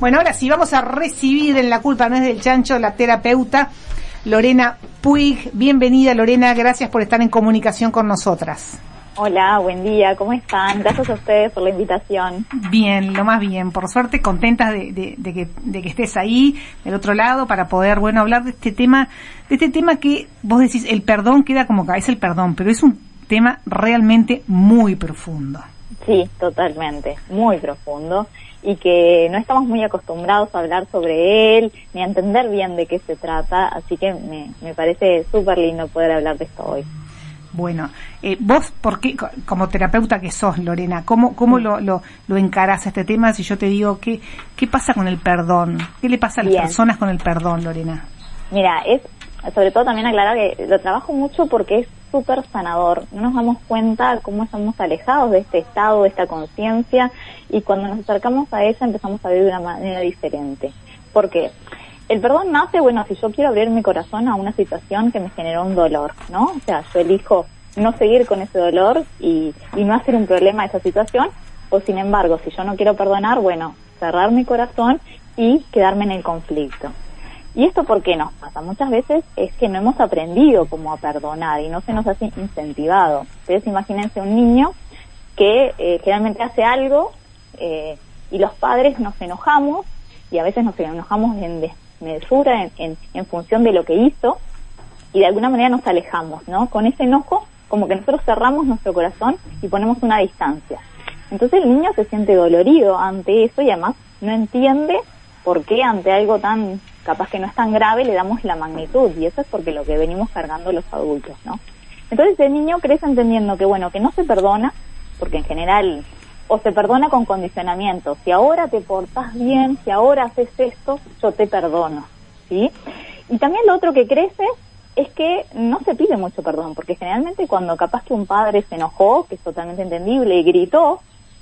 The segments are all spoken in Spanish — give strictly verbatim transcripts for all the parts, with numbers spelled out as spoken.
Bueno, ahora sí, vamos a recibir en La culpa no es del chancho la terapeuta Lorena Puig. Bienvenida, Lorena, gracias por estar en comunicación con nosotras. Hola, buen día, ¿cómo están? Gracias a ustedes por la invitación. Bien, lo más bien, por suerte contentas de, de, de, que, de que estés ahí, del otro lado, para poder, bueno, hablar de este tema, de este tema que vos decís, el perdón queda como que es el perdón, pero es un tema realmente muy profundo. Sí, totalmente, muy profundo, y que no estamos muy acostumbrados a hablar sobre él, ni a entender bien de qué se trata, así que me, me parece súper lindo poder hablar de esto hoy. Bueno, eh, vos, ¿por qué, como terapeuta que sos, Lorena, cómo, cómo lo, lo, lo encarás a este tema? Si yo te digo, ¿qué, qué pasa con el perdón? ¿Qué le pasa a las Bien. personas con el perdón, Lorena? Mira, es sobre todo también aclarar que lo trabajo mucho porque es súper sanador. No nos damos cuenta cómo estamos alejados de este estado, de esta conciencia, y cuando nos acercamos a ella empezamos a vivir de una manera diferente. ¿Por qué? El perdón nace, bueno, si yo quiero abrir mi corazón a una situación que me generó un dolor, ¿no? O sea, yo elijo no seguir con ese dolor y, y no hacer un problema a esa situación, o sin embargo, si yo no quiero perdonar, bueno, cerrar mi corazón y quedarme en el conflicto. ¿Y esto por qué nos pasa? Muchas veces es que no hemos aprendido cómo a perdonar y no se nos ha incentivado. Ustedes imagínense un niño que eh, generalmente hace algo eh, y los padres nos enojamos, y a veces nos enojamos en desmesura, en, en, en función de lo que hizo, y de alguna manera nos alejamos, ¿no? Con ese enojo, como que nosotros cerramos nuestro corazón y ponemos una distancia. Entonces el niño se siente dolorido ante eso y además no entiende por qué ante algo tan, capaz que no es tan grave, le damos la magnitud, y eso es porque lo que venimos cargando los adultos, ¿no? Entonces el niño crece entendiendo que, bueno, que no se perdona, porque en general, o se perdona con condicionamiento. Si ahora te portás bien, si ahora haces esto, yo te perdono, ¿sí? Y también lo otro que crece es que no se pide mucho perdón, porque generalmente cuando capaz que un padre se enojó, que es totalmente entendible, y gritó,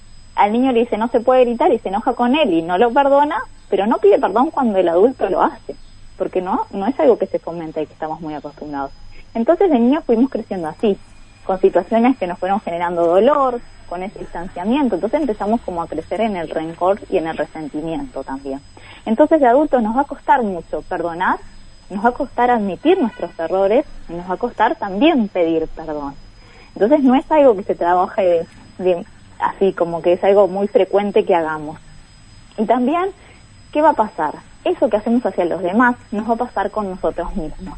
al niño le dice no se puede gritar y se enoja con él y no lo perdona, pero no pide perdón cuando el adulto lo hace, porque no, no es algo que se fomenta y que estamos muy acostumbrados. Entonces de niños fuimos creciendo así, con situaciones que nos fueron generando dolor, con ese distanciamiento, entonces empezamos como a crecer en el rencor y en el resentimiento también. Entonces de adultos nos va a costar mucho perdonar, nos va a costar admitir nuestros errores, y nos va a costar también pedir perdón. Entonces no es algo que se trabaje de, de, así, como que es algo muy frecuente que hagamos. Y también, ¿qué va a pasar? Eso que hacemos hacia los demás nos va a pasar con nosotros mismos.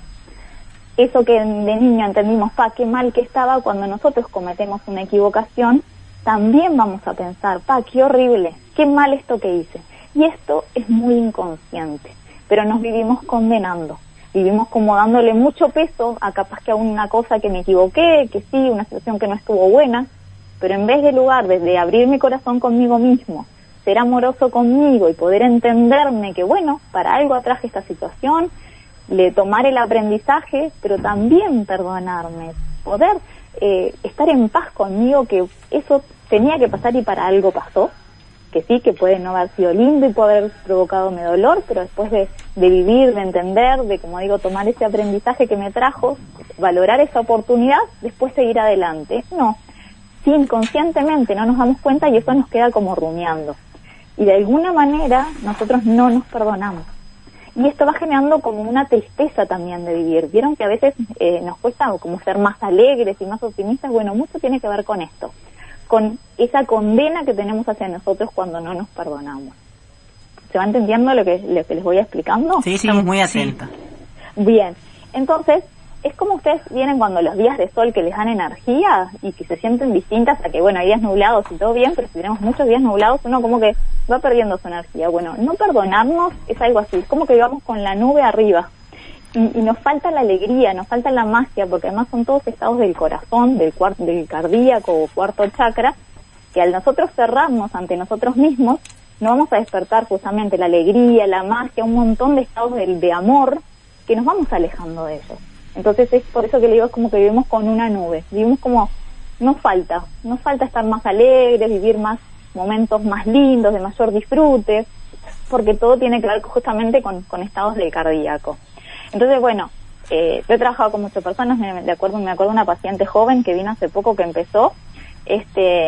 Eso que de niño entendimos, pa, qué mal que estaba, cuando nosotros cometemos una equivocación, también vamos a pensar, pa, qué horrible, qué mal esto que hice. Y esto es muy inconsciente, pero nos vivimos condenando, vivimos como dándole mucho peso a capaz que a una cosa que me equivoqué, que sí, una situación que no estuvo buena, pero en vez de lugar de, de abrir mi corazón conmigo mismo, ser amoroso conmigo y poder entenderme que bueno, para algo atraje esta situación, le tomar el aprendizaje, pero también perdonarme, poder eh, estar en paz conmigo, que eso tenía que pasar y para algo pasó, que sí, que puede no haber sido lindo y puede haber provocado mi dolor, pero después de, de vivir, de entender, de, como digo, tomar ese aprendizaje que me trajo, valorar esa oportunidad, después seguir adelante. No, sí, inconscientemente no nos damos cuenta y eso nos queda como rumiando. Y de alguna manera nosotros no nos perdonamos. Y esto va generando como una tristeza también de vivir. Vieron que a veces eh, nos cuesta como ser más alegres y más optimistas. Bueno, mucho tiene que ver con esto, con esa condena que tenemos hacia nosotros cuando no nos perdonamos. ¿Se va entendiendo lo que, lo que les voy explicando? Sí, estamos muy atentos. Sí. Bien, entonces es como ustedes vienen cuando los días de sol que les dan energía y que se sienten distintas a que, bueno, hay días nublados y todo bien, pero si tenemos muchos días nublados, uno como que va perdiendo su energía. Bueno, no perdonarnos es algo así, es como que vamos con la nube arriba y, y nos falta la alegría, nos falta la magia, porque además son todos estados del corazón, del, cuar- del cardíaco o cuarto chakra, que al nosotros cerrarnos ante nosotros mismos, no vamos a despertar justamente la alegría, la magia, un montón de estados de, de amor que nos vamos alejando de ellos. Entonces es por eso que le digo, es como que vivimos con una nube, vivimos como, nos falta, nos falta estar más alegres, vivir más momentos más lindos, de mayor disfrute, porque todo tiene que ver justamente con, con estados del cardíaco. Entonces, bueno, eh, yo he trabajado con muchas personas, me, me acuerdo me acuerdo de una paciente joven que vino hace poco que empezó, este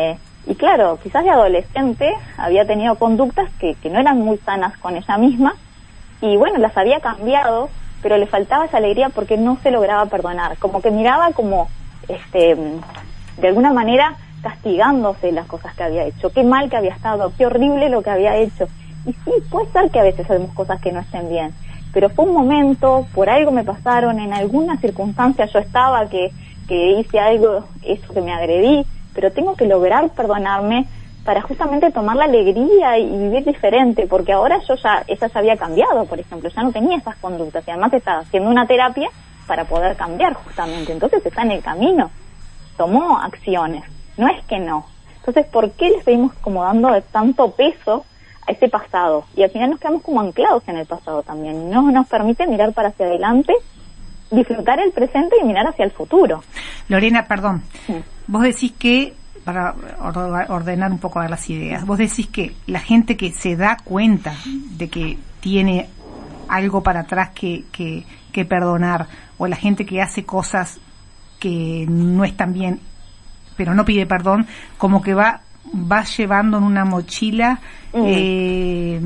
Y claro, quizás de adolescente había tenido conductas que, que no eran muy sanas con ella misma, y bueno, las había cambiado, pero le faltaba esa alegría porque no se lograba perdonar, como que miraba como, este, de alguna manera castigándose las cosas que había hecho, qué mal que había estado, qué horrible lo que había hecho. Y sí, puede ser que a veces hacemos cosas que no estén bien, pero fue un momento, por algo me pasaron, en alguna circunstancia yo estaba que, que hice algo, eso que me agredí, pero tengo que lograr perdonarme para justamente tomar la alegría y, y vivir diferente, porque ahora yo ya, esa ya había cambiado, por ejemplo, ya no tenía esas conductas, y además estaba haciendo una terapia para poder cambiar justamente, entonces está en el camino, tomó acciones, no es que no. Entonces, ¿por qué le seguimos como dando tanto peso a ese pasado? Y al final nos quedamos como anclados en el pasado también, no nos permite mirar para hacia adelante, disfrutar el presente y mirar hacia el futuro. Lorena, perdón, Sí. Vos decís que, para ordenar un poco las ideas, vos decís que la gente que se da cuenta de que tiene algo para atrás que, que, que perdonar, o la gente que hace cosas que no están bien, pero no pide perdón, como que va, va llevando en una mochila mm. eh,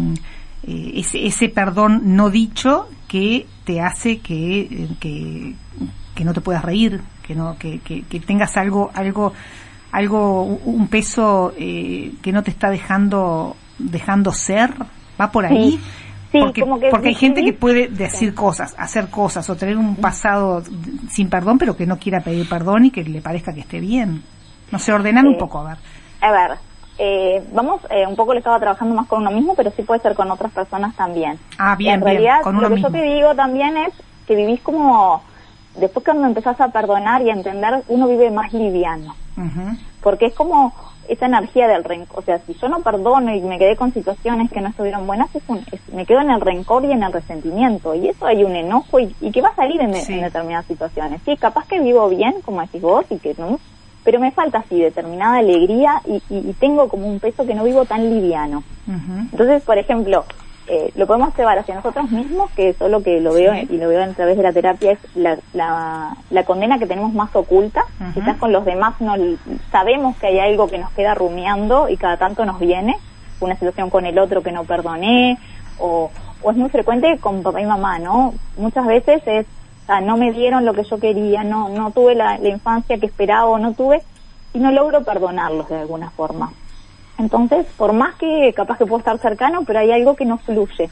eh, ese, ese perdón no dicho que te hace que, que, que no te puedas reír, que no, que, que, que tengas algo, algo, algo, un peso eh, que no te está dejando, dejando ser, va por ahí. Sí, sí, porque, como que porque hay gente que puede decir sí. cosas, hacer cosas, o tener un pasado sin perdón, pero que no quiera pedir perdón y que le parezca que esté bien. No sé, ordenar eh, un poco, a ver. A ver, eh, vamos, eh, un poco le estaba trabajando más con uno mismo, pero sí puede ser con otras personas también. Ah, bien, en realidad, bien, con uno lo que mismo. yo te digo también es que vivís como, después cuando empezás a perdonar y a entender, uno vive más liviano. Uh-huh. Porque es como esa energía del rencor, o sea, si yo no perdono y me quedé con situaciones que no estuvieron buenas, es un, es, me quedo en el rencor y en el resentimiento, y eso hay un enojo y, y que va a salir en, sí. en determinadas situaciones. Sí, capaz que vivo bien, como decís vos, y que no, pero me falta así determinada alegría y, y, y tengo como un peso que no vivo tan liviano. Uh-huh. Entonces, por ejemplo, eh, lo podemos llevar hacia nosotros mismos, que eso es lo que lo veo, sí. y lo veo a través de la terapia, es la, la, la condena que tenemos más oculta. Uh-huh. Quizás con los demás no sabemos que hay algo que nos queda rumiando y cada tanto nos viene, una situación con el otro que no perdoné, o, o es muy frecuente con papá y mamá, ¿no? Muchas veces es, o sea, no me dieron lo que yo quería, no no tuve la, la infancia que esperaba o no tuve, y no logro perdonarlos de alguna forma. Entonces, por más que capaz que puedo estar cercano, pero hay algo que no fluye.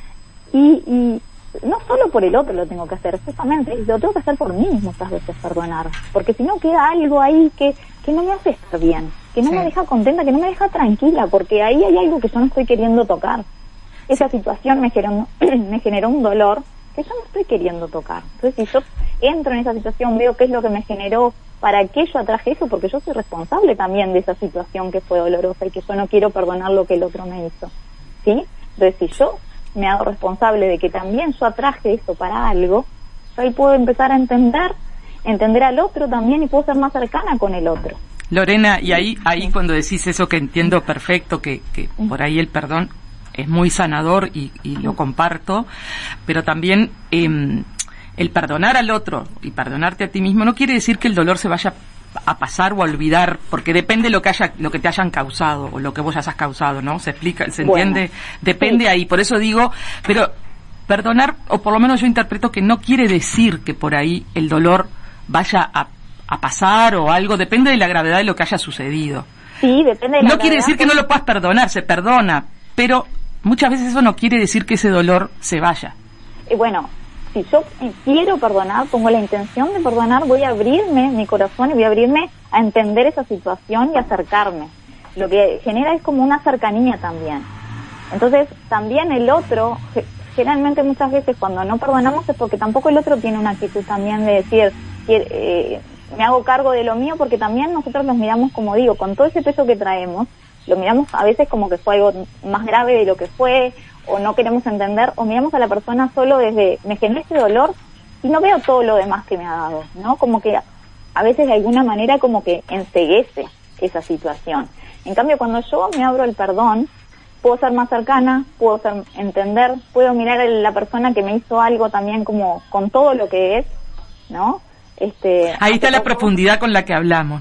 Y, y no solo por el otro lo tengo que hacer, justamente, lo tengo que hacer por mí muchas veces, perdonar. Porque si no queda algo ahí que, que no me hace estar bien, que no sí. me deja contenta, que no me deja tranquila, porque ahí hay algo que yo no estoy queriendo tocar. Esa situación me generó, me generó un dolor que yo no estoy queriendo tocar. Entonces, si yo entro en esa situación, veo qué es lo que me generó, para qué yo atraje eso, porque yo soy responsable también de esa situación que fue dolorosa y que yo no quiero perdonar lo que el otro me hizo, ¿sí? Entonces, si yo me hago responsable de que también yo atraje eso para algo, yo ahí puedo empezar a entender, entender al otro también, y puedo ser más cercana con el otro. Lorena, y ahí ahí cuando decís eso, que entiendo perfecto, que, que por ahí el perdón es muy sanador y, y lo comparto, pero también eh, el perdonar al otro y perdonarte a ti mismo no quiere decir que el dolor se vaya a pasar o a olvidar, porque depende lo que haya, lo que te hayan causado o lo que vos hayas causado, ¿no? Se explica, se entiende, bueno, depende sí. ahí. Por eso digo, pero perdonar, o por lo menos yo interpreto que no quiere decir que por ahí el dolor vaya a, a pasar o algo, depende de la gravedad de lo que haya sucedido. Sí, depende de la No quiere decir que no pues. lo puedas perdonar, se perdona, pero muchas veces eso no quiere decir que ese dolor se vaya. Y bueno, si yo quiero perdonar, pongo la intención de perdonar, voy a abrirme mi corazón y voy a abrirme a entender esa situación y acercarme. Lo que genera es como una cercanía también. Entonces, también el otro, generalmente muchas veces cuando no perdonamos es porque tampoco el otro tiene una actitud también de decir, eh, me hago cargo de lo mío, porque también nosotros los miramos, como digo, con todo ese peso que traemos, lo miramos a veces como que fue algo más grave de lo que fue, o no queremos entender, o miramos a la persona solo desde, me generó este dolor y no veo todo lo demás que me ha dado, ¿no? Como que a veces de alguna manera como que enceguece esa situación. En cambio, cuando yo me abro el perdón, puedo ser más cercana, puedo ser, entender, puedo mirar a la persona que me hizo algo también como con todo lo que es, ¿no? Este, ahí está la profundidad con la que hablamos, ¿no?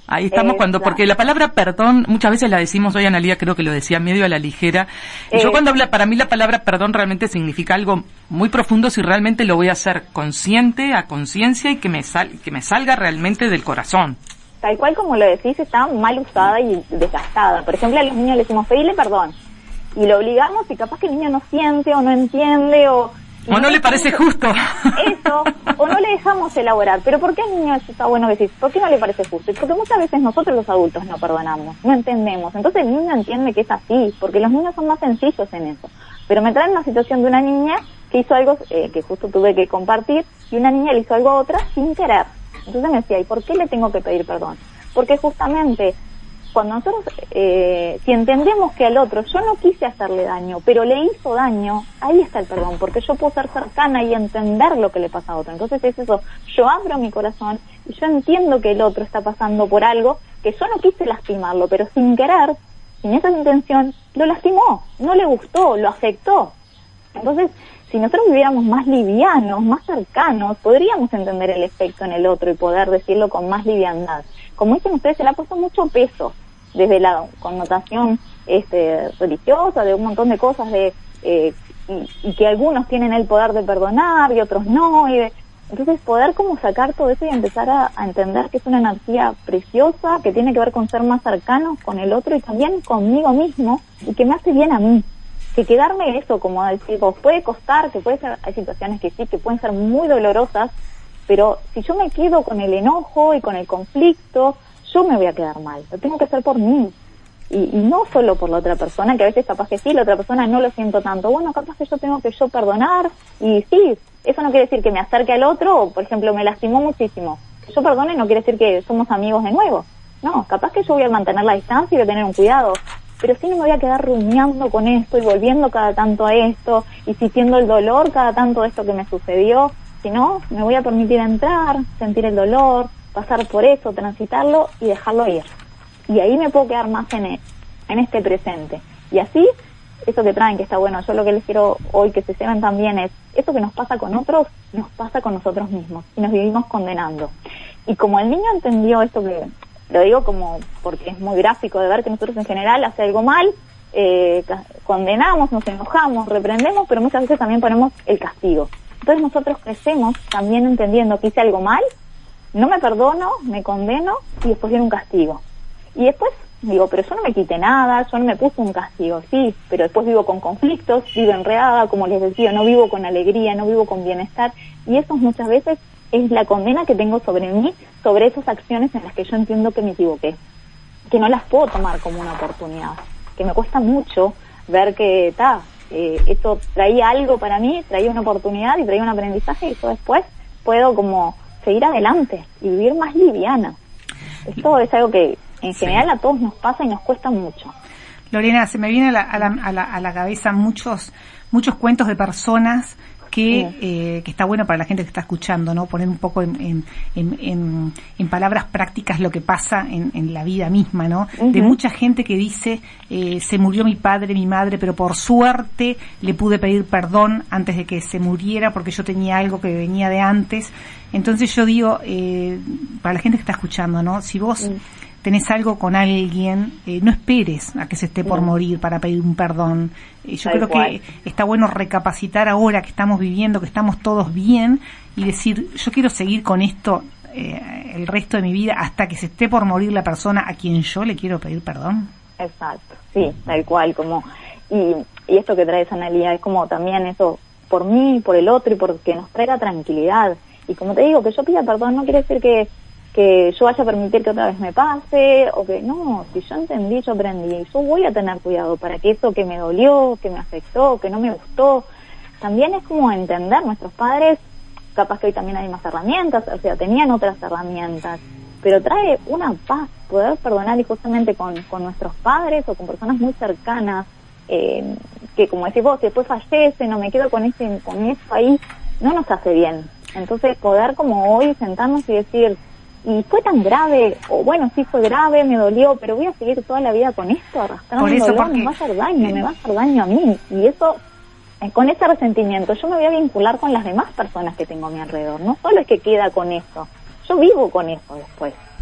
Ahí estamos Exacto. cuando, porque la palabra perdón, muchas veces la decimos, hoy Analía creo que lo decía medio a la ligera. Y yo cuando habla, para mí la palabra perdón realmente significa algo muy profundo si realmente lo voy a hacer consciente, a conciencia y que me sal, que me salga realmente del corazón. Tal cual como lo decís, está mal usada y desgastada. Por ejemplo, a los niños le decimos, pedile perdón. Y lo obligamos y capaz que el niño no siente o no entiende o... O no, no le parece justo. Eso, o no le dejamos elaborar. Pero ¿por qué al niño eso está bueno decir? ¿Por qué no le parece justo? Porque muchas veces nosotros los adultos no perdonamos, no entendemos. Entonces el niño entiende que es así, porque los niños son más sencillos en eso. Pero me traen una situación de una niña que hizo algo eh, que justo tuve que compartir, y una niña le hizo algo a otra sin querer. Entonces me decía, ¿y por qué le tengo que pedir perdón? Porque justamente cuando nosotros, eh, si entendemos que al otro, yo no quise hacerle daño, pero le hizo daño, ahí está el perdón, porque yo puedo ser cercana y entender lo que le pasa a otro. Entonces es eso, yo abro mi corazón y yo entiendo que el otro está pasando por algo que yo no quise lastimarlo, pero sin querer, sin esa intención, lo lastimó, no le gustó, lo afectó. Entonces, si nosotros viviéramos más livianos, más cercanos, podríamos entender el efecto en el otro y poder decirlo con más liviandad. Como dicen ustedes, se le ha puesto mucho peso desde la connotación este, religiosa, de un montón de cosas, de eh, y, y que algunos tienen el poder de perdonar y otros no. Y de, entonces poder como sacar todo eso y empezar a, a entender que es una energía preciosa, que tiene que ver con ser más cercanos con el otro y también conmigo mismo, y que me hace bien a mí. Que quedarme eso, como decir, vos, puede costar, que puede ser, hay situaciones que sí, que pueden ser muy dolorosas, pero si yo me quedo con el enojo y con el conflicto, yo me voy a quedar mal. Lo tengo que hacer por mí. Y, y no solo por la otra persona, que a veces capaz que sí, la otra persona no lo siento tanto. Bueno, capaz que yo tengo que yo perdonar. Y sí, eso no quiere decir que me acerque al otro, o por ejemplo, me lastimó muchísimo. Que yo perdone no quiere decir que somos amigos de nuevo. No, capaz que yo voy a mantener la distancia y voy a tener un cuidado. Pero sí no me voy a quedar rumiando con esto y volviendo cada tanto a esto y sintiendo el dolor cada tanto de esto que me sucedió. Si no, me voy a permitir entrar, sentir el dolor, pasar por eso, transitarlo y dejarlo ir. Y ahí me puedo quedar más en, el, en este presente. Y así, eso que traen, que está bueno, yo lo que les quiero hoy que se sepan también es, eso que nos pasa con otros, nos pasa con nosotros mismos y nos vivimos condenando. Y como el niño entendió esto que, lo digo como porque es muy gráfico de ver que nosotros en general hace algo mal, eh, condenamos, nos enojamos, reprendemos, pero muchas veces también ponemos el castigo. Entonces nosotros crecemos también entendiendo que hice algo mal, no me perdono, me condeno y después viene un castigo. Y después digo, pero yo no me quité nada, yo no me puse un castigo, sí, pero después vivo con conflictos, vivo enredada, como les decía, no vivo con alegría, no vivo con bienestar, y eso muchas veces es la condena que tengo sobre mí, sobre esas acciones en las que yo entiendo que me equivoqué, que no las puedo tomar como una oportunidad, que me cuesta mucho ver que, ta, eh, esto traía algo para mí, traía una oportunidad y traía un aprendizaje, y yo después puedo como seguir adelante y vivir más liviana. Esto es algo que en general a todos nos pasa y nos cuesta mucho. Lorena, se me viene a la, a la, a la, a la cabeza muchos muchos cuentos de personas que, sí. eh, que está bueno para la gente que está escuchando, ¿no? Poner un poco en, en, en, en, en palabras prácticas lo que pasa en, en la vida misma, ¿no? Uh-huh. De mucha gente que dice, eh, se murió mi padre, mi madre, pero por suerte le pude pedir perdón antes de que se muriera porque yo tenía algo que venía de antes. Entonces yo digo, eh, para la gente que está escuchando, ¿no? Si vos uh-huh. tenés algo con alguien, eh, no esperes a que se esté por morir para pedir un perdón. Eh, yo Tal creo cual. que está bueno recapacitar ahora que estamos viviendo, que estamos todos bien, y decir, yo quiero seguir con esto eh, el resto de mi vida hasta que se esté por morir la persona a quien yo le quiero pedir perdón. Exacto, sí, tal cual. Como y, y esto que trae Analía es como también eso, por mí, por el otro, y porque nos traiga tranquilidad. Y como te digo, que yo pida perdón no quiere decir que que yo vaya a permitir que otra vez me pase, o que no, si yo entendí, yo aprendí, yo voy a tener cuidado para que eso que me dolió, que me afectó, que no me gustó, también es como entender, nuestros padres, capaz que hoy también hay más herramientas, o sea, tenían otras herramientas, pero trae una paz poder perdonar, y justamente con, con nuestros padres o con personas muy cercanas, eh, que como decís vos, si después fallece, no me quedo con ese, con eso ahí, no nos hace bien. Entonces poder como hoy sentarnos y decir, y fue tan grave, o bueno, sí fue grave, me dolió, pero voy a seguir toda la vida con esto, arrastrando Por eso, dolor, porque... me va a hacer daño, me va a hacer daño a mí, y eso, eh, con ese resentimiento, yo me voy a vincular con las demás personas que tengo a mi alrededor, no solo es que queda con eso, yo vivo con eso después.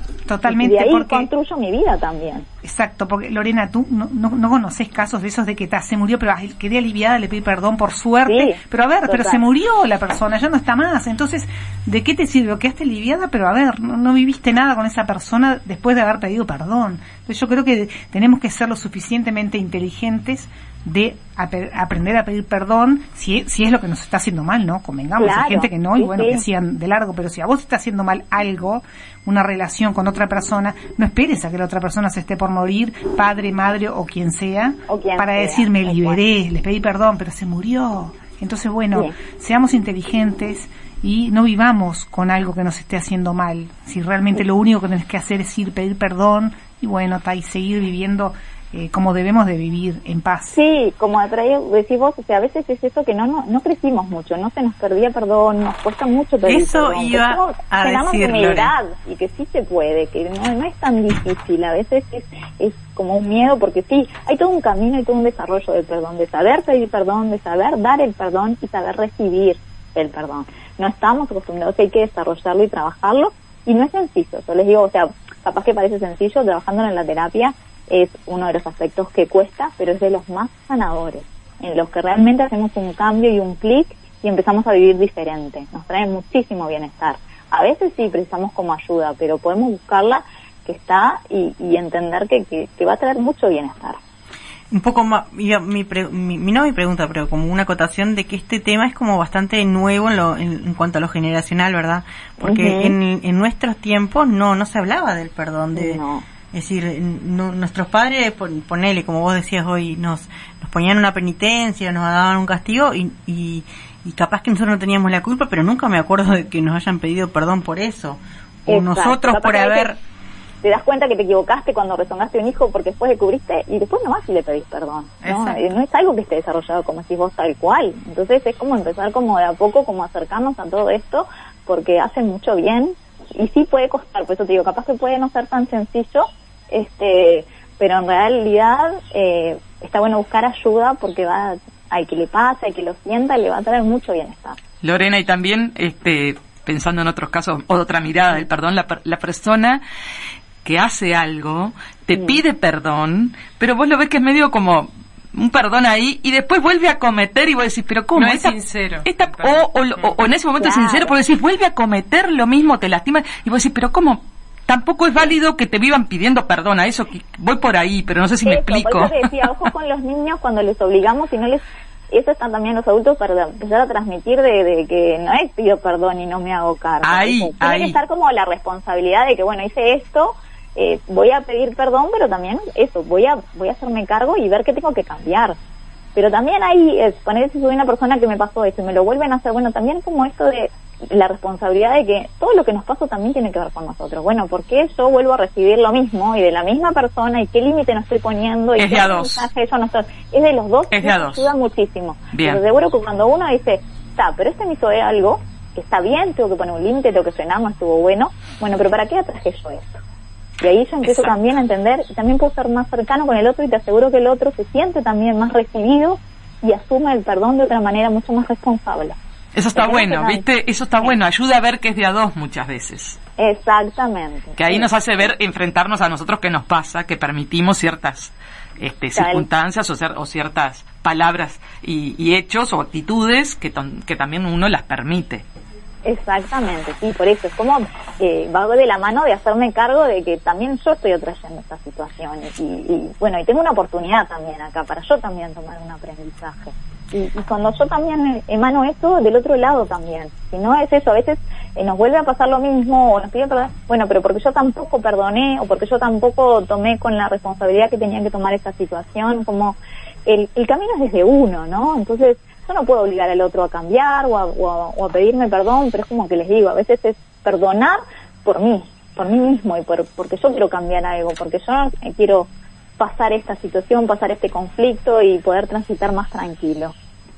Totalmente. Y de ahí porque construyo mi vida también. Exacto, porque Lorena, tú no, no, no conoces casos de esos de que ta, se murió, pero ay, quedé aliviada, le pedí perdón por suerte, Sí, pero a ver, total. pero se murió la persona, ya no está más, entonces, ¿de qué te sirve? Quedaste aliviada, pero a ver, no, no viviste nada con esa persona después de haber pedido perdón. Entonces yo creo que tenemos que ser lo suficientemente inteligentes de ap- aprender a pedir perdón si, si es lo que nos está haciendo mal, ¿no? Convengamos, Claro, hay gente que no, y sí, bueno, sí. que sigan de largo, pero si a vos te está haciendo mal algo, una relación con otra persona, no esperes a que la otra persona se esté por morir, padre, madre o quien sea, O quien para sea, decir me tal liberé, les pedí perdón, pero se murió. Entonces, bueno, Sí. seamos inteligentes y no vivamos con algo que nos esté haciendo mal. Si realmente lo único que tenés que hacer es ir pedir perdón y bueno, ta, y seguir viviendo eh, como debemos de vivir, en paz. Sí, como atrae, decís vos, o sea, a veces es eso que no, no no crecimos mucho, no se nos perdía perdón, nos cuesta mucho pedir Eso perdón. iba Pero a tenemos decir, humildad y que sí se puede, que no, no es tan difícil, a veces es, es como un miedo, porque sí, hay todo un camino y todo un desarrollo del perdón, de saber pedir perdón, de saber dar el perdón y saber recibir el perdón. No estamos acostumbrados, hay que desarrollarlo y trabajarlo, y no es sencillo, yo les digo, o sea, capaz que parece sencillo, trabajándolo en la terapia, es uno de los aspectos que cuesta, pero es de los más sanadores, en los que realmente hacemos un cambio y un clic y empezamos a vivir diferente. Nos trae muchísimo bienestar. A veces sí precisamos como ayuda, pero podemos buscarla, que está, y, y entender que, que, que va a traer mucho bienestar. Un poco más, mi, mi, pre- mi, mi- no mi pregunta, pero como una acotación de que este tema es como bastante nuevo en, lo, en, en cuanto a lo generacional, ¿verdad? Porque Uh-huh. en, en nuestros tiempos no no se hablaba del perdón, de No. es decir, no, nuestros padres, pon, ponele, como vos decías hoy, nos nos ponían una penitencia, nos daban un castigo y, y, y capaz que nosotros no teníamos la culpa, pero nunca me acuerdo de que nos hayan pedido perdón por eso. O Exacto. nosotros Capaz por que a haber... veces te das cuenta que te equivocaste cuando rezongaste un hijo porque después descubriste y después no vas y le pedís perdón, ¿no? Exacto. Eh, no es algo que esté desarrollado como decís vos tal cual. Entonces es como empezar como de a poco, como acercarnos a todo esto, porque hace mucho bien y sí puede costar, por eso te digo, capaz que puede no ser tan sencillo, este pero en realidad eh, está bueno buscar ayuda porque va al que le pasa, al que lo sienta, le va a traer mucho bienestar. Lorena, y también este pensando en otros casos, o otra mirada del perdón, la, la persona que hace algo, te Mm. pide perdón, pero vos lo ves que es medio como un perdón ahí, y después vuelve a cometer, y vos decís, pero ¿cómo? No es Esta- sincero. esta- o, o, o- o en ese momento Claro. es sincero, porque decís, vuelve a cometer lo mismo, te lastima, y vos decís, pero ¿cómo? Tampoco es válido que te vivan pidiendo perdón a eso, que voy por ahí, pero no sé si me Eso, explico. Por eso te decía, ojo con los niños cuando les obligamos y no les... Eso están también los adultos para empezar a transmitir de, de que no es pido perdón y no me hago cargo. Ahí, Eso, tiene ahí. que estar como la responsabilidad de que, bueno, hice esto, eh, voy a pedir perdón, pero también eso, voy a voy a hacerme cargo y ver qué tengo que cambiar. Pero también hay, es, poner si soy una persona que me pasó esto y me lo vuelven a hacer, bueno, también como esto de la responsabilidad de que todo lo que nos pasó también tiene que ver con nosotros. Bueno, ¿por qué yo vuelvo a recibir lo mismo y de la misma persona y qué límite no estoy poniendo? Y Es qué de a dos. mensaje yo no estoy? Es de los dos, Es de y a eso dos. ayuda muchísimo. Bien. Pero seguro que cuando uno dice, está, pero este me hizo algo, que está bien, tengo que poner un límite, tengo que frenar, no estuvo bueno, bueno, pero ¿para qué atraje yo esto? Y ahí yo empiezo Exacto. también a entender, y también puedo ser más cercano con el otro y te aseguro que el otro se siente también más recibido y asume el perdón de otra manera mucho más responsable. Eso está Es bueno, emocionante. ¿viste? Eso está Sí. bueno, ayuda a ver que es de a dos muchas veces. Exactamente. Que ahí Sí. nos hace ver, enfrentarnos a nosotros qué nos pasa, que permitimos ciertas este, Claro. circunstancias o, cer- o ciertas palabras y, y hechos o actitudes que, ton- que también uno las permite. Exactamente, sí, por eso es como eh, va de la mano de hacerme cargo de que también yo estoy atrayendo esta situación y, y bueno, y tengo una oportunidad también acá para yo también tomar un aprendizaje. Y, y cuando yo también emano esto, del otro lado también. Si no es eso, a veces eh, nos vuelve a pasar lo mismo o nos piden perdón, bueno, pero porque yo tampoco perdoné o porque yo tampoco tomé con la responsabilidad que tenía que tomar esta situación, como el, el camino es desde uno, ¿no? Entonces, yo no puedo obligar al otro a cambiar o a, o a, o a pedirme perdón, pero es como que les digo, a veces es perdonar por mí, por mí mismo y por porque yo quiero cambiar algo, porque yo quiero pasar esta situación, pasar este conflicto y poder transitar más tranquilo.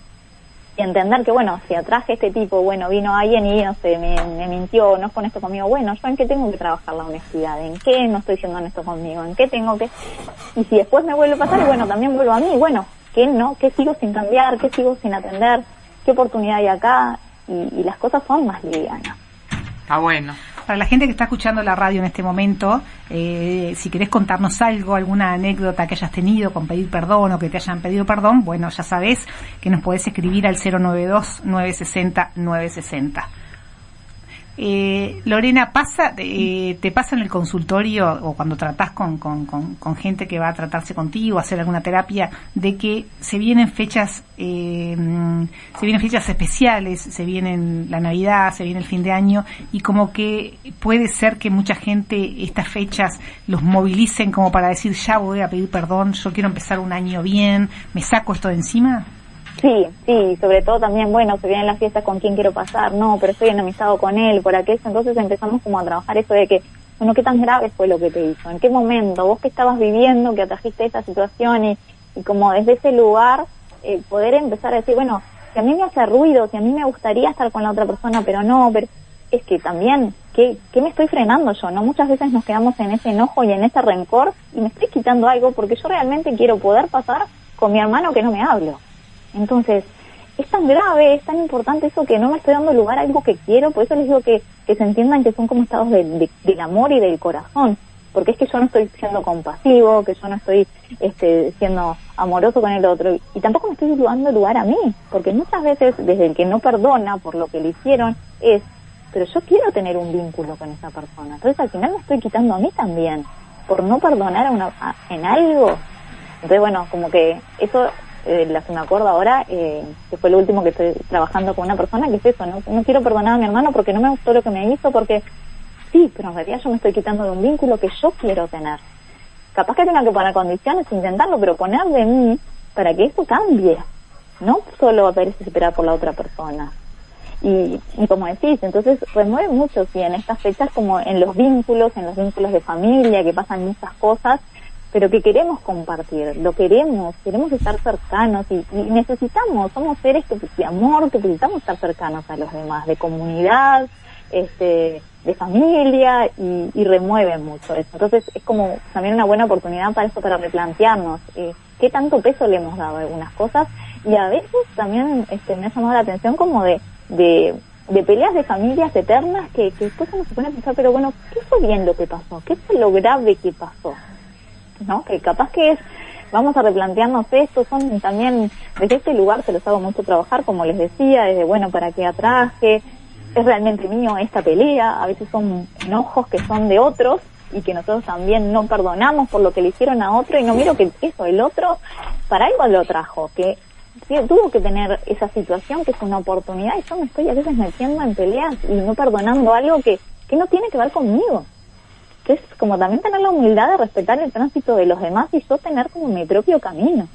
Y entender que, bueno, si atraje este tipo, bueno, vino alguien y, no sé, me, me mintió, no es honesto conmigo, bueno, yo en qué tengo que trabajar la honestidad, en qué no estoy siendo honesto conmigo, en qué tengo que... Y si después me vuelve a pasar, bueno, también vuelvo a mí, bueno, ¿qué no? ¿Qué sigo sin cambiar? ¿Qué sigo sin atender? ¿Qué oportunidad hay acá? Y, y las cosas son más livianas. Está bueno. Para la gente que está escuchando la radio en este momento, eh, si querés contarnos algo, alguna anécdota que hayas tenido con pedir perdón o que te hayan pedido perdón, bueno, ya sabés que nos podés escribir al cero nueve dos, nueve seis cero, nueve seis cero. Eh, Lorena, pasa, eh, ¿te pasa en el consultorio o cuando tratás con, con, con, con gente que va a tratarse contigo, a hacer alguna terapia, de que se vienen fechas, eh, se vienen fechas especiales, se vienen la Navidad, se viene el fin de año, y como que puede ser que mucha gente estas fechas los movilicen como para decir, ya voy a pedir perdón, yo quiero empezar un año bien, me saco esto de encima? Sí, sí, sobre todo también, bueno, se vienen las fiestas con quién quiero pasar, no, pero estoy enemistado con él, por aquello, entonces empezamos como a trabajar eso de que, bueno, ¿qué tan grave fue lo que te hizo? ¿En qué momento? ¿Vos que estabas viviendo, que atrajiste esa situación? Y, y como desde ese lugar, eh, poder empezar a decir, bueno, si a mí me hace ruido, si a mí me gustaría estar con la otra persona, pero no, pero es que también, ¿qué, qué me estoy frenando yo? No, muchas veces nos quedamos en ese enojo y en ese rencor, y me estoy quitando algo porque yo realmente quiero poder pasar con mi hermano que no me hablo. Entonces, es tan grave, es tan importante eso que no me estoy dando lugar a algo que quiero, por eso les digo que, que se entiendan que son como estados de, de, del amor y del corazón, porque es que yo no estoy siendo compasivo, que yo no estoy este, siendo amoroso con el otro, y tampoco me estoy dando lugar a mí, porque muchas veces desde el que no perdona por lo que le hicieron es, pero yo quiero tener un vínculo con esa persona, entonces al final me estoy quitando a mí también, por no perdonar a una, a, en algo. Entonces bueno, como que eso... Eh, la que me acuerdo ahora, eh, que fue lo último que estoy trabajando con una persona, que es eso, ¿no? No quiero perdonar a mi hermano porque no me gustó lo que me hizo, porque sí, pero en realidad yo me estoy quitando de un vínculo que yo quiero tener. Capaz que tenga que poner condiciones, intentarlo, pero poner de mí para que eso cambie, no solo verse esperar por la otra persona. Y, y como decís, entonces remueve mucho, sí, en estas fechas, como en los vínculos, en los vínculos de familia, que pasan muchas cosas, pero que queremos compartir, lo queremos, queremos estar cercanos y, y necesitamos, somos seres que, de amor, que necesitamos estar cercanos a los demás, de comunidad, este, de familia, y, y remueve mucho eso. Entonces es como también una buena oportunidad para eso, para replantearnos eh, qué tanto peso le hemos dado a algunas cosas, y a veces también este, me ha llamado la atención como de, de, de peleas de familias eternas que, que después uno se pone a pensar, pero bueno, ¿qué fue bien lo que pasó? ¿Qué fue lo grave que pasó? ¿No? Que capaz que es, vamos a replantearnos esto, son también, desde este lugar se los hago mucho trabajar, como les decía, desde, bueno, ¿para qué atraje? ¿Es realmente mío esta pelea? A veces son enojos que son de otros y que nosotros también no perdonamos por lo que le hicieron a otro, y no miro que eso, el otro, para algo lo trajo, que sí, tuvo que tener esa situación que es una oportunidad, y yo me estoy a veces metiendo en peleas y no perdonando algo que, que no tiene que ver conmigo. Que es como también tener la humildad de respetar el tránsito de los demás y yo tener como mi propio camino.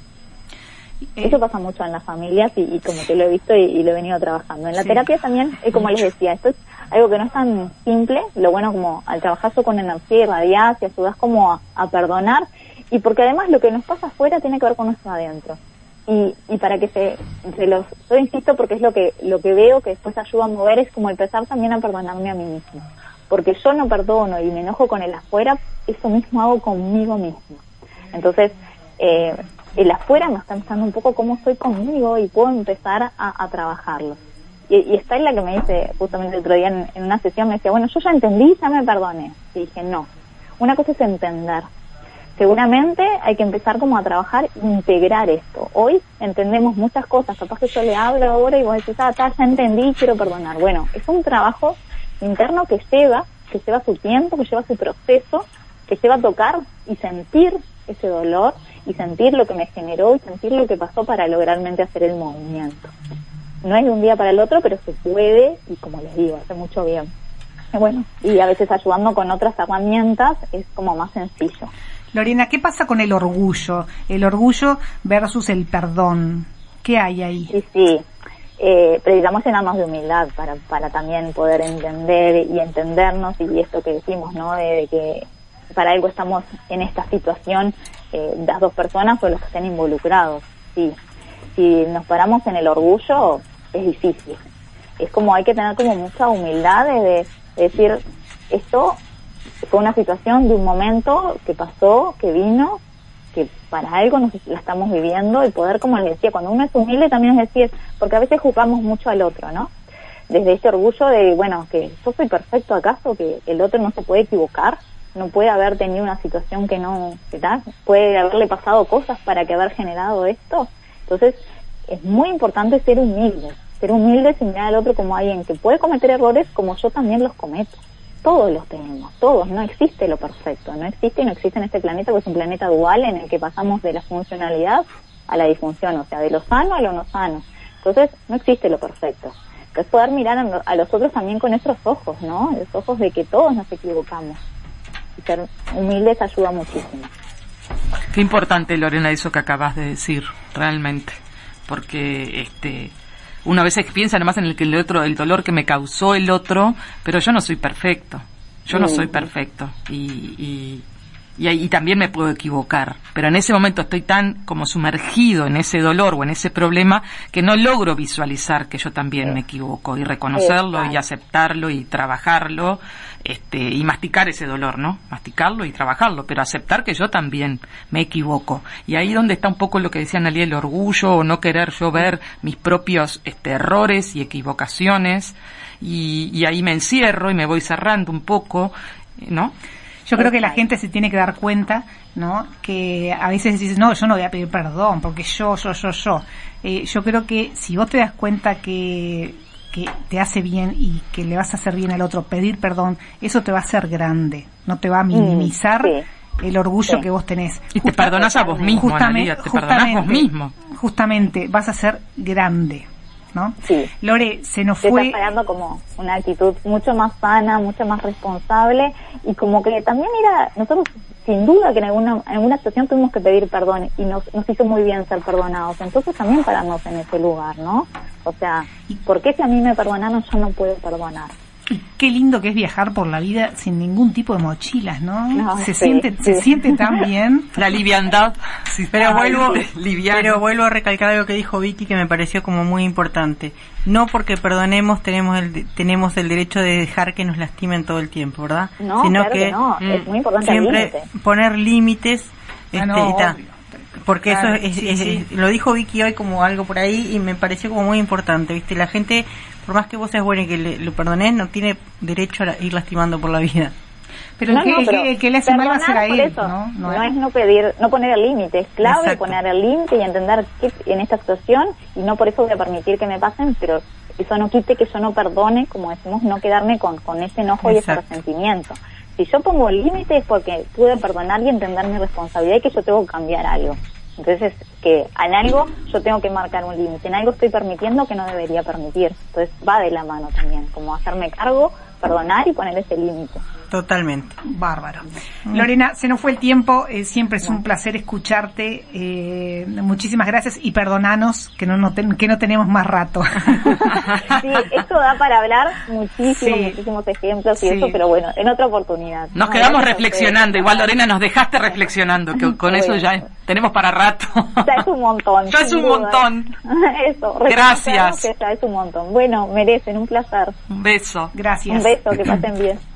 Eh, Eso pasa mucho en las familias y, y como que lo he visto y, y lo he venido trabajando. En la sí. terapia también, eh, como les decía, esto es algo que no es tan simple, lo bueno como al trabajar yo con energía irradiada, si ayudas como a, a perdonar, y porque además lo que nos pasa afuera tiene que ver con nuestro adentro. Y, y para que se, se los, yo insisto porque es lo que, lo que veo que después ayuda a mover, es como empezar también a perdonarme a mí mismo. Porque yo no perdono y me enojo con el afuera, eso mismo hago conmigo mismo. Entonces, eh, el afuera me está empezando un poco cómo estoy conmigo y puedo empezar a, a trabajarlo. Y, y está en la que me dice, justamente el otro día en, en una sesión, me decía, bueno, yo ya entendí, ya me perdoné. Y dije, no, una cosa es entender. Seguramente hay que empezar como a trabajar, integrar esto. Hoy entendemos muchas cosas, capaz que yo le hablo ahora y vos decís, ah, ya entendí, quiero perdonar. Bueno, es un trabajo interno que lleva, que lleva su tiempo, que lleva su proceso, que lleva a tocar y sentir ese dolor y sentir lo que me generó y sentir lo que pasó para lograrmente hacer el movimiento. No es de un día para el otro, pero se puede, y como les digo, hace mucho bien. Y bueno, y a veces ayudando con otras herramientas es como más sencillo. Lorena, ¿qué pasa con el orgullo? El orgullo versus el perdón. ¿Qué hay ahí? Sí, sí. Eh, precisamos llenarnos de humildad para para también poder entender y entendernos, y esto que decimos, ¿no? De, de que para algo estamos en esta situación, eh, las dos personas o los que estén involucrados. Sí. Si nos paramos en el orgullo, es difícil. Es como hay que tener como mucha humildad de, de decir, esto fue una situación de un momento que pasó, que vino, que para algo nos la estamos viviendo, y poder, como les decía, cuando uno es humilde también es decir, porque a veces juzgamos mucho al otro, ¿no? desde este orgullo de, bueno, que yo soy perfecto, ¿acaso que el otro no se puede equivocar? No puede haber tenido una situación que no, ¿verdad? Puede haberle pasado cosas para que haber generado esto. Entonces, es muy importante ser humildes, ser humildes y mirar al otro como alguien que puede cometer errores como yo también los cometo. Todos los tenemos, todos, no existe lo perfecto, no existe y no existe en este planeta, porque es un planeta dual en el que pasamos de la funcionalidad a la disfunción, o sea, de lo sano a lo no sano. Entonces, no existe lo perfecto. Es poder mirar a los otros también con nuestros ojos, ¿no? Los ojos de que todos nos equivocamos. Y ser humildes ayuda muchísimo. Qué importante, Lorena, eso que acabas de decir, realmente, porque este uno a veces piensa nomás en el que el otro, el dolor que me causó el otro, pero yo no soy perfecto, yo no soy perfecto y, y Y, y también me puedo equivocar, pero en ese momento estoy tan como sumergido en ese dolor o en ese problema que no logro visualizar que yo también me equivoco y reconocerlo y aceptarlo y trabajarlo, este, y masticar ese dolor, ¿no? Masticarlo y trabajarlo, pero aceptar que yo también me equivoco. Y ahí donde está un poco lo que decía Analía, el orgullo o no querer yo ver mis propios este, errores y equivocaciones, y, y ahí me encierro y me voy cerrando un poco, ¿no? Yo creo que la gente se tiene que dar cuenta, ¿no? Que a veces dices, no, yo no voy a pedir perdón, porque yo, yo, yo, yo. Eh, yo creo que si vos te das cuenta que, que te hace bien y que le vas a hacer bien al otro, pedir perdón, eso te va a hacer grande, no te va a minimizar mm, sí. el orgullo sí. que vos tenés. Y te perdonás a vos mismo, justamente, Analía, te perdonás vos mismo. Justamente, vas a ser grande, ¿no? Sí. Lore, se nos te fue... estás pagando como una actitud mucho más sana, mucho más responsable, y como que también, mira, nosotros sin duda que en alguna, en alguna situación tuvimos que pedir perdón y nos, nos hizo muy bien ser perdonados, entonces también pararnos en ese lugar, ¿no? O sea, ¿por qué si a mí me perdonaron yo no puedo perdonar? Y qué lindo que es viajar por la vida sin ningún tipo de mochilas, ¿no? no se sí, siente sí. se siente tan bien. La liviandad. Sí, pero vuelvo liviano. pero vuelvo a recalcar algo que dijo Vicky que me pareció como muy importante. No porque perdonemos tenemos el tenemos el derecho de dejar que nos lastimen todo el tiempo, ¿verdad? No, sino claro que, que no, es muy importante siempre el límite. poner límites, este, Ah, no, está, obvio. porque Claro, eso es, sí, es, sí. es, lo dijo Vicky hoy como algo por ahí y me pareció como muy importante, ¿viste? La gente, por más que vos seas bueno y que le, lo perdonés, no tiene derecho a la, ir lastimando por la vida. Pero, no, el, que, no, el, que, el que le hace mal va a ser a él, eso, ¿no? No, no es no pedir, no poner el límite, es clave Exacto. poner el límite y entender que en esta situación, y no por eso voy a permitir que me pasen, pero eso no quite que yo no perdone, como decimos, no quedarme con, con ese enojo Exacto. y ese resentimiento. Si yo pongo el límite es porque pude perdonar y entender mi responsabilidad y que yo tengo que cambiar algo. Entonces, que en algo yo tengo que marcar un límite, en algo estoy permitiendo que no debería permitir. Entonces, va de la mano también, como hacerme cargo, perdonar y poner ese límite. Totalmente. Bárbaro. Lorena, se nos fue el tiempo, eh, siempre es un placer escucharte, eh, muchísimas gracias y perdonanos que no, no ten, que no tenemos más rato. Sí, esto da para hablar muchísimos, Sí. muchísimos ejemplos y Sí. eso, pero bueno, en otra oportunidad. Nos No, quedamos gracias a reflexionando, ustedes. igual Lorena nos dejaste reflexionando, que con eso ya es- tenemos para rato. Ya es un montón. Ya es sin un duda. montón. Eso, Gracias. reconocernos que ya es un montón. Bueno, merecen un placer. Un beso. Gracias. Un beso, que pasen bien.